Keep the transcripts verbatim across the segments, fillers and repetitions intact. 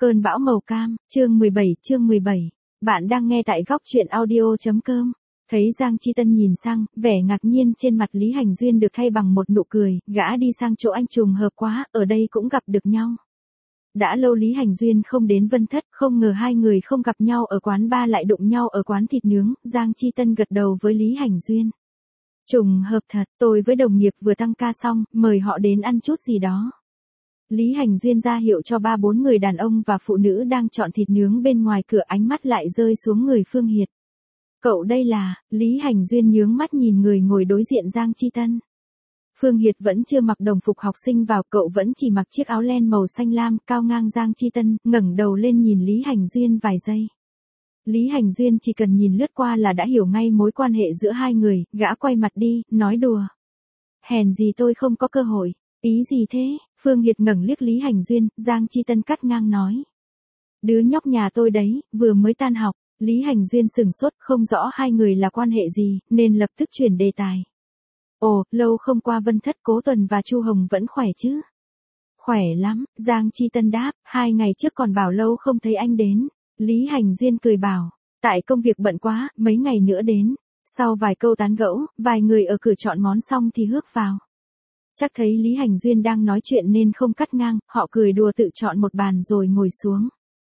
Cơn bão màu cam, chương mười bảy, chương mười bảy. Bạn đang nghe tại góc truyện audio.com. Thấy Giang Chi Tân nhìn sang, vẻ ngạc nhiên trên mặt Lý Hành Duyên được thay bằng một nụ cười, gã đi sang chỗ anh trùng hợp quá, ở đây cũng gặp được nhau. Đã lâu Lý Hành Duyên không đến Vân Thất, không ngờ hai người không gặp nhau ở quán bar lại đụng nhau ở quán thịt nướng, Giang Chi Tân gật đầu với Lý Hành Duyên. Trùng hợp thật, tôi với đồng nghiệp vừa tăng ca xong, mời họ đến ăn chút gì đó. Lý Hành Duyên ra hiệu cho ba bốn người đàn ông và phụ nữ đang chọn thịt nướng bên ngoài cửa, ánh mắt lại rơi xuống người Phương Hiệt. Cậu đây là, Lý Hành Duyên nhướng mắt nhìn người ngồi đối diện Giang Chi Tân. Phương Hiệt vẫn chưa mặc đồng phục học sinh vào, cậu vẫn chỉ mặc chiếc áo len màu xanh lam cao ngang. Giang Chi Tân ngẩng đầu lên nhìn Lý Hành Duyên vài giây. Lý Hành Duyên chỉ cần nhìn lướt qua là đã hiểu ngay mối quan hệ giữa hai người, gã quay mặt đi, nói đùa. Hèn gì tôi không có cơ hội. Ý gì thế? Phương Hiệt ngẩng liếc Lý Hành Duyên, Giang Chi Tân cắt ngang nói. Đứa nhóc nhà tôi đấy, vừa mới tan học. Lý Hành Duyên sừng sốt, không rõ hai người là quan hệ gì, nên lập tức chuyển đề tài. Ồ, lâu không qua Vân Thất, Cố Tuần và Chu Hồng vẫn khỏe chứ? Khỏe lắm, Giang Chi Tân đáp, hai ngày trước còn bảo lâu không thấy anh đến. Lý Hành Duyên cười bảo, tại công việc bận quá, mấy ngày nữa đến. Sau vài câu tán gẫu, vài người ở cửa chọn món xong thì hước vào. Chắc thấy Lý Hành Duyên đang nói chuyện nên không cắt ngang, họ cười đùa tự chọn một bàn rồi ngồi xuống.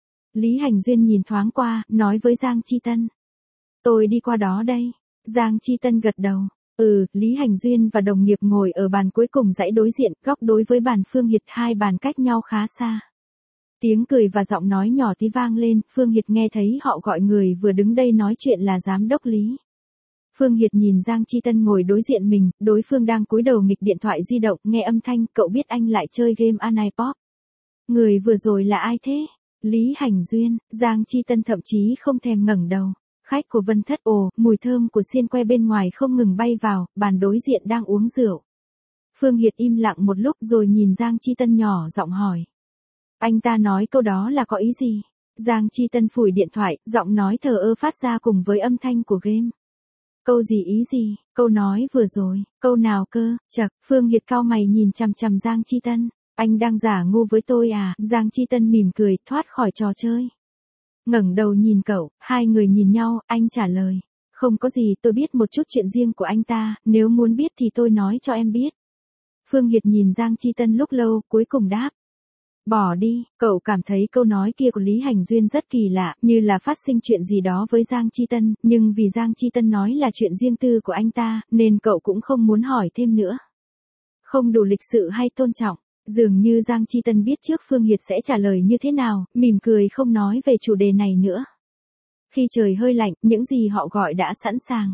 Lý Hành Duyên nhìn thoáng qua, nói với Giang Chi Tân. Tôi đi qua đó đây. Giang Chi Tân gật đầu. Ừ, Lý Hành Duyên và đồng nghiệp ngồi ở bàn cuối cùng dãy đối diện, góc đối với bàn Phương Hiệt, hai bàn cách nhau khá xa. Tiếng cười và giọng nói nhỏ tí vang lên, Phương Hiệt nghe thấy họ gọi người vừa đứng đây nói chuyện là giám đốc Lý. Phương Hiệt nhìn Giang Chi Tân ngồi đối diện mình, đối phương đang cúi đầu nghịch điện thoại di động, nghe âm thanh, cậu biết anh lại chơi game Anipop. Người vừa rồi là ai thế? Lý Hành Duyên. Giang Chi Tân thậm chí không thèm ngẩng đầu. Khách của Vân Thất. Ồ, mùi thơm của xiên que bên ngoài không ngừng bay vào, bàn đối diện đang uống rượu. Phương Hiệt im lặng một lúc rồi nhìn Giang Chi Tân nhỏ giọng hỏi. Anh ta nói câu đó là có ý gì? Giang Chi Tân phủi điện thoại, giọng nói thờ ơ phát ra cùng với âm thanh của game. Câu gì ý gì? Câu nói vừa rồi, câu nào cơ? Chậc, Phương Hiệt cau mày nhìn chằm chằm Giang Chi Tân. Anh đang giả ngu với tôi à? Giang Chi Tân mỉm cười, thoát khỏi trò chơi. Ngẩng đầu nhìn cậu, hai người nhìn nhau, anh trả lời. Không có gì, tôi biết một chút chuyện riêng của anh ta, nếu muốn biết thì tôi nói cho em biết. Phương Hiệt nhìn Giang Chi Tân lúc lâu, cuối cùng đáp. Bỏ đi, cậu cảm thấy câu nói kia của Lý Hành Duyên rất kỳ lạ, như là phát sinh chuyện gì đó với Giang Chi Tân, nhưng vì Giang Chi Tân nói là chuyện riêng tư của anh ta, nên cậu cũng không muốn hỏi thêm nữa. Không đủ lịch sự hay tôn trọng, dường như Giang Chi Tân biết trước Phương Hiệt sẽ trả lời như thế nào, mỉm cười không nói về chủ đề này nữa. Khi trời hơi lạnh, những gì họ gọi đã sẵn sàng.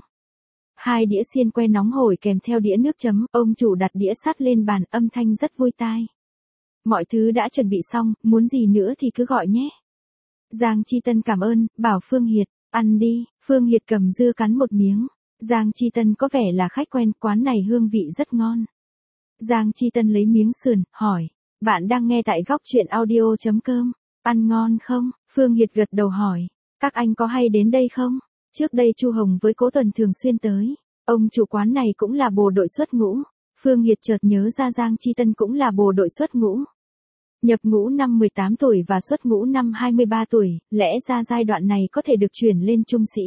Hai đĩa xiên que nóng hổi kèm theo đĩa nước chấm, ông chủ đặt đĩa sắt lên bàn, âm thanh rất vui tai. Mọi thứ đã chuẩn bị xong, muốn gì nữa thì cứ gọi nhé. Giang Chi Tân cảm ơn, bảo Phương Hiệt, ăn đi. Phương Hiệt cầm dưa cắn một miếng. Giang Chi Tân có vẻ là khách quen, quán này hương vị rất ngon. Giang Chi Tân lấy miếng sườn, hỏi, bạn đang nghe tại góc truyện audio.com, ăn ngon không? Phương Hiệt gật đầu hỏi, các anh có hay đến đây không? Trước đây Chu Hồng với Cố Tuần thường xuyên tới, ông chủ quán này cũng là bộ đội xuất ngũ. Phương Hiệt chợt nhớ ra Giang Chi Tân cũng là bộ đội xuất ngũ. Nhập ngũ năm mười tám tuổi và xuất ngũ năm hai mươi ba tuổi, lẽ ra giai đoạn này có thể được chuyển lên trung sĩ.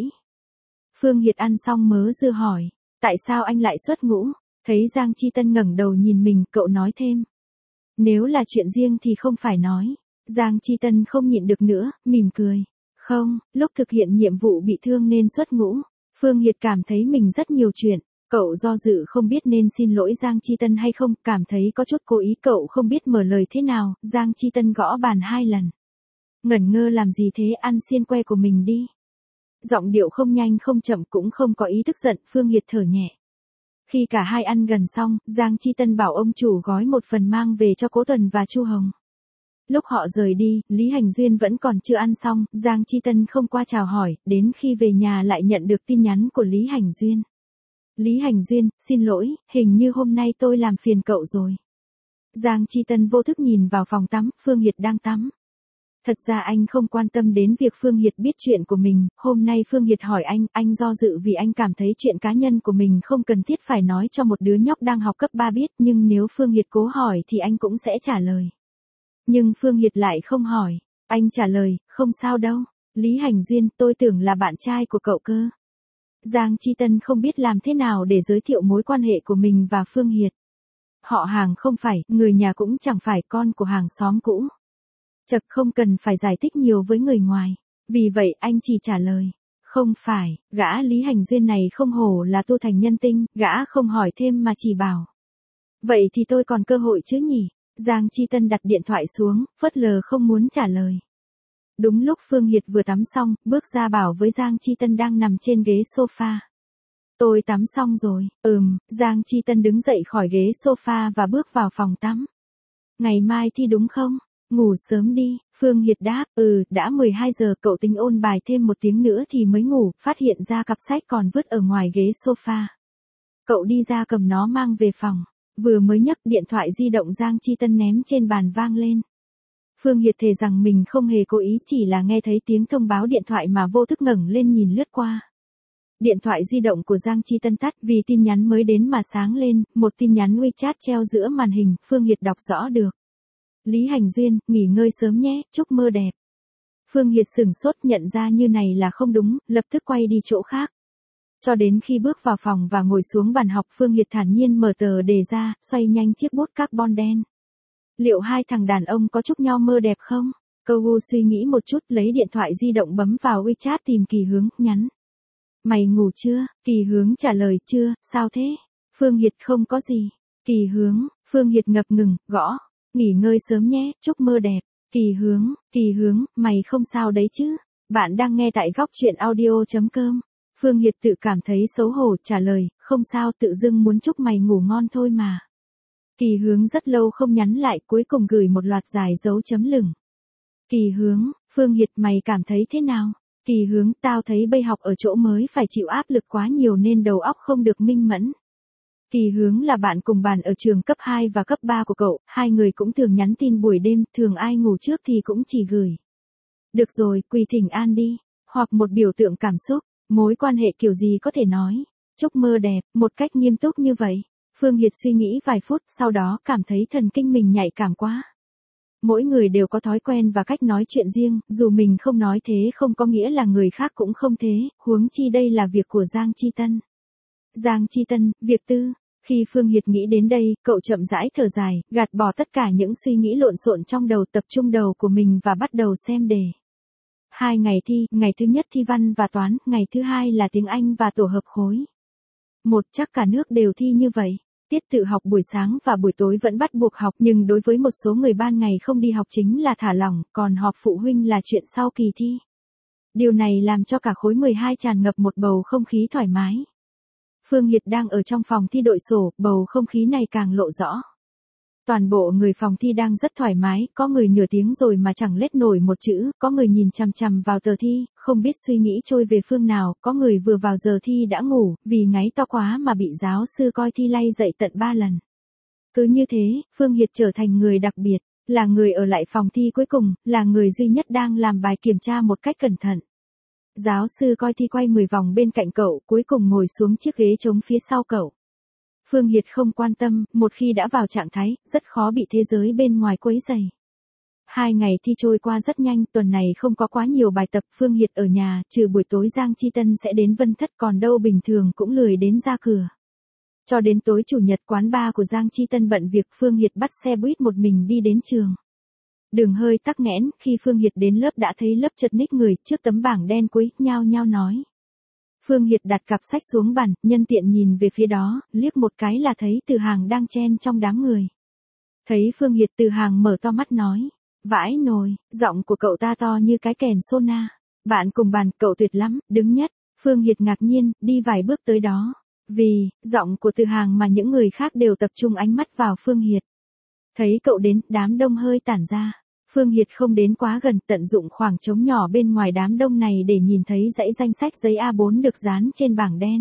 Phương Hiệt ăn xong mớ dưa hỏi, tại sao anh lại xuất ngũ? Thấy Giang Chi Tân ngẩng đầu nhìn mình, cậu nói thêm. Nếu là chuyện riêng thì không phải nói. Giang Chi Tân không nhịn được nữa, mỉm cười. Không, lúc thực hiện nhiệm vụ bị thương nên xuất ngũ. Phương Hiệt cảm thấy mình rất nhiều chuyện. Cậu do dự không biết nên xin lỗi Giang Chi Tân hay không, cảm thấy có chút cố ý, cậu không biết mở lời thế nào. Giang Chi Tân gõ bàn hai lần. Ngẩn ngơ làm gì thế, ăn xiên que của mình đi. Giọng điệu không nhanh không chậm, cũng không có ý tức giận. Phương Hiệt thở nhẹ. Khi cả hai ăn gần xong, Giang Chi Tân bảo ông chủ gói một phần mang về cho Cố Tuần và Chu Hồng. Lúc họ rời đi, Lý Hành Duyên vẫn còn chưa ăn xong, Giang Chi Tân không qua chào hỏi, đến khi về nhà lại nhận được tin nhắn của Lý Hành Duyên. Lý Hành Duyên, xin lỗi, hình như hôm nay tôi làm phiền cậu rồi. Giang Chi Tân vô thức nhìn vào phòng tắm, Phương Hiệt đang tắm. Thật ra anh không quan tâm đến việc Phương Hiệt biết chuyện của mình, hôm nay Phương Hiệt hỏi anh, anh do dự vì anh cảm thấy chuyện cá nhân của mình không cần thiết phải nói cho một đứa nhóc đang học cấp ba biết, nhưng nếu Phương Hiệt cố hỏi thì anh cũng sẽ trả lời. Nhưng Phương Hiệt lại không hỏi. Anh trả lời, không sao đâu. Lý Hành Duyên, tôi tưởng là bạn trai của cậu cơ. Giang Chi Tân không biết làm thế nào để giới thiệu mối quan hệ của mình và Phương Hiệt. Họ hàng không phải, người nhà cũng chẳng phải, con của hàng xóm cũ. Chật không cần phải giải thích nhiều với người ngoài. Vì vậy anh chỉ trả lời. Không phải, gã Lý Hành Duyên này không hổ là tu thành nhân tinh, gã không hỏi thêm mà chỉ bảo. Vậy thì tôi còn cơ hội chứ nhỉ? Giang Chi Tân đặt điện thoại xuống, phớt lờ không muốn trả lời. Đúng lúc Phương Hiệt vừa tắm xong, bước ra bảo với Giang Chi Tân đang nằm trên ghế sofa. Tôi tắm xong rồi. Ừm, Giang Chi Tân đứng dậy khỏi ghế sofa và bước vào phòng tắm. Ngày mai thi đúng không? Ngủ sớm đi. Phương Hiệt đáp, ừ, đã mười hai giờ, cậu tính ôn bài thêm một tiếng nữa thì mới ngủ, phát hiện ra cặp sách còn vứt ở ngoài ghế sofa. Cậu đi ra cầm nó mang về phòng. Vừa mới nhấc, điện thoại di động Giang Chi Tân ném trên bàn vang lên. Phương Hiệt thề rằng mình không hề cố ý, chỉ là nghe thấy tiếng thông báo điện thoại mà vô thức ngẩng lên nhìn lướt qua. Điện thoại di động của Giang Chi Tân tắt vì tin nhắn mới đến mà sáng lên, một tin nhắn WeChat treo giữa màn hình, Phương Hiệt đọc rõ được. Lý Hành Duyên, nghỉ ngơi sớm nhé, chúc mơ đẹp. Phương Hiệt sửng sốt, nhận ra như này là không đúng, lập tức quay đi chỗ khác. Cho đến khi bước vào phòng và ngồi xuống bàn học, Phương Hiệt thản nhiên mở tờ đề ra, xoay nhanh chiếc bút carbon đen. Liệu hai thằng đàn ông có chúc nhau mơ đẹp không? Câu Gu suy nghĩ một chút, lấy điện thoại di động bấm vào WeChat tìm Kỳ Hướng, nhắn. Mày ngủ chưa? Kỳ Hướng trả lời, chưa, sao thế? Phương Hiệt, không có gì. Kỳ Hướng, Phương Hiệt ngập ngừng, gõ. Nghỉ ngơi sớm nhé, chúc mơ đẹp. Kỳ Hướng, Kỳ Hướng, mày không sao đấy chứ? Bạn đang nghe tại góc truyện audio chấm com. Phương Hiệt tự cảm thấy xấu hổ, trả lời, không sao, tự dưng muốn chúc mày ngủ ngon thôi mà. Kỳ Hướng rất lâu không nhắn lại, cuối cùng gửi một loạt dài dấu chấm lửng. Kỳ Hướng, Phương Hiệt, mày cảm thấy thế nào? Kỳ Hướng, tao thấy bây học ở chỗ mới phải chịu áp lực quá nhiều nên đầu óc không được minh mẫn. Kỳ Hướng là bạn cùng bàn ở trường cấp hai và cấp ba của cậu, hai người cũng thường nhắn tin buổi đêm, thường ai ngủ trước thì cũng chỉ gửi. Được rồi, quỳ thỉnh an đi, hoặc một biểu tượng cảm xúc, mối quan hệ kiểu gì có thể nói. Chúc mơ đẹp, một cách nghiêm túc như vậy. Phương Hiệt suy nghĩ vài phút, sau đó cảm thấy thần kinh mình nhạy cảm quá. Mỗi người đều có thói quen và cách nói chuyện riêng, dù mình không nói thế không có nghĩa là người khác cũng không thế, huống chi đây là việc của Giang Chi Tân. Giang Chi Tân, việc tư. Khi Phương Hiệt nghĩ đến đây, cậu chậm rãi thở dài, gạt bỏ tất cả những suy nghĩ lộn xộn trong đầu, tập trung đầu của mình và bắt đầu xem đề. Hai ngày thi, ngày thứ nhất thi văn và toán, ngày thứ hai là tiếng Anh và tổ hợp khối. Một, chắc cả nước đều thi như vậy. Tiết tự học buổi sáng và buổi tối vẫn bắt buộc học, nhưng đối với một số người ban ngày không đi học chính là thả lỏng, còn họp phụ huynh là chuyện sau kỳ thi. Điều này làm cho cả khối mười hai tràn ngập một bầu không khí thoải mái. Phương Hiệt đang ở trong phòng thi đội sổ, bầu không khí này càng lộ rõ. Toàn bộ người phòng thi đang rất thoải mái, có người nửa tiếng rồi mà chẳng lết nổi một chữ, có người nhìn chằm chằm vào tờ thi, không biết suy nghĩ trôi về phương nào, có người vừa vào giờ thi đã ngủ, vì ngáy to quá mà bị giáo sư coi thi lay dậy tận ba lần. Cứ như thế, Phương Hiệt trở thành người đặc biệt, là người ở lại phòng thi cuối cùng, là người duy nhất đang làm bài kiểm tra một cách cẩn thận. Giáo sư coi thi quay mười vòng bên cạnh cậu, cuối cùng ngồi xuống chiếc ghế trống phía sau cậu. Phương Hiệt không quan tâm, một khi đã vào trạng thái, rất khó bị thế giới bên ngoài quấy rầy. Hai ngày thi trôi qua rất nhanh, tuần này không có quá nhiều bài tập, Phương Hiệt ở nhà, trừ buổi tối Giang Chi Tân sẽ đến Vân Thất, còn đâu bình thường cũng lười đến ra cửa. Cho đến tối chủ nhật, quán bar của Giang Chi Tân bận việc, Phương Hiệt bắt xe buýt một mình đi đến trường. Đường hơi tắc nghẽn, khi Phương Hiệt đến lớp đã thấy lớp chật ních người, trước tấm bảng đen cuối, nhao nhao nói. Phương Hiệt đặt cặp sách xuống bàn, nhân tiện nhìn về phía đó, liếc một cái là thấy Từ Hàng đang chen trong đám người. Thấy Phương Hiệt, Từ Hàng mở to mắt nói. Vãi nồi, giọng của cậu ta to như cái kèn sona. Bạn cùng bàn, cậu tuyệt lắm, đứng nhất. Phương Hiệt ngạc nhiên, đi vài bước tới đó. Vì, giọng của Từ Hàng mà những người khác đều tập trung ánh mắt vào Phương Hiệt. Thấy cậu đến, đám đông hơi tản ra. Phương Hiệt không đến quá gần, tận dụng khoảng trống nhỏ bên ngoài đám đông này để nhìn thấy dãy danh sách giấy A bốn được dán trên bảng đen.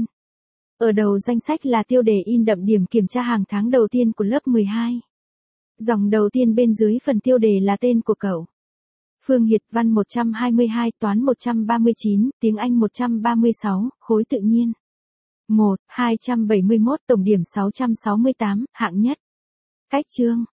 Ở đầu danh sách là tiêu đề in đậm điểm kiểm tra hàng tháng đầu tiên của lớp mười hai. Dòng đầu tiên bên dưới phần tiêu đề là tên của cậu. Phương Hiệt, văn một trăm hai mươi hai, toán một trăm ba mươi chín, tiếng Anh một trăm ba mươi sáu, khối tự nhiên. một, hai trăm bảy mươi mốt, tổng điểm sáu trăm sáu mươi tám, hạng nhất. Cách chương.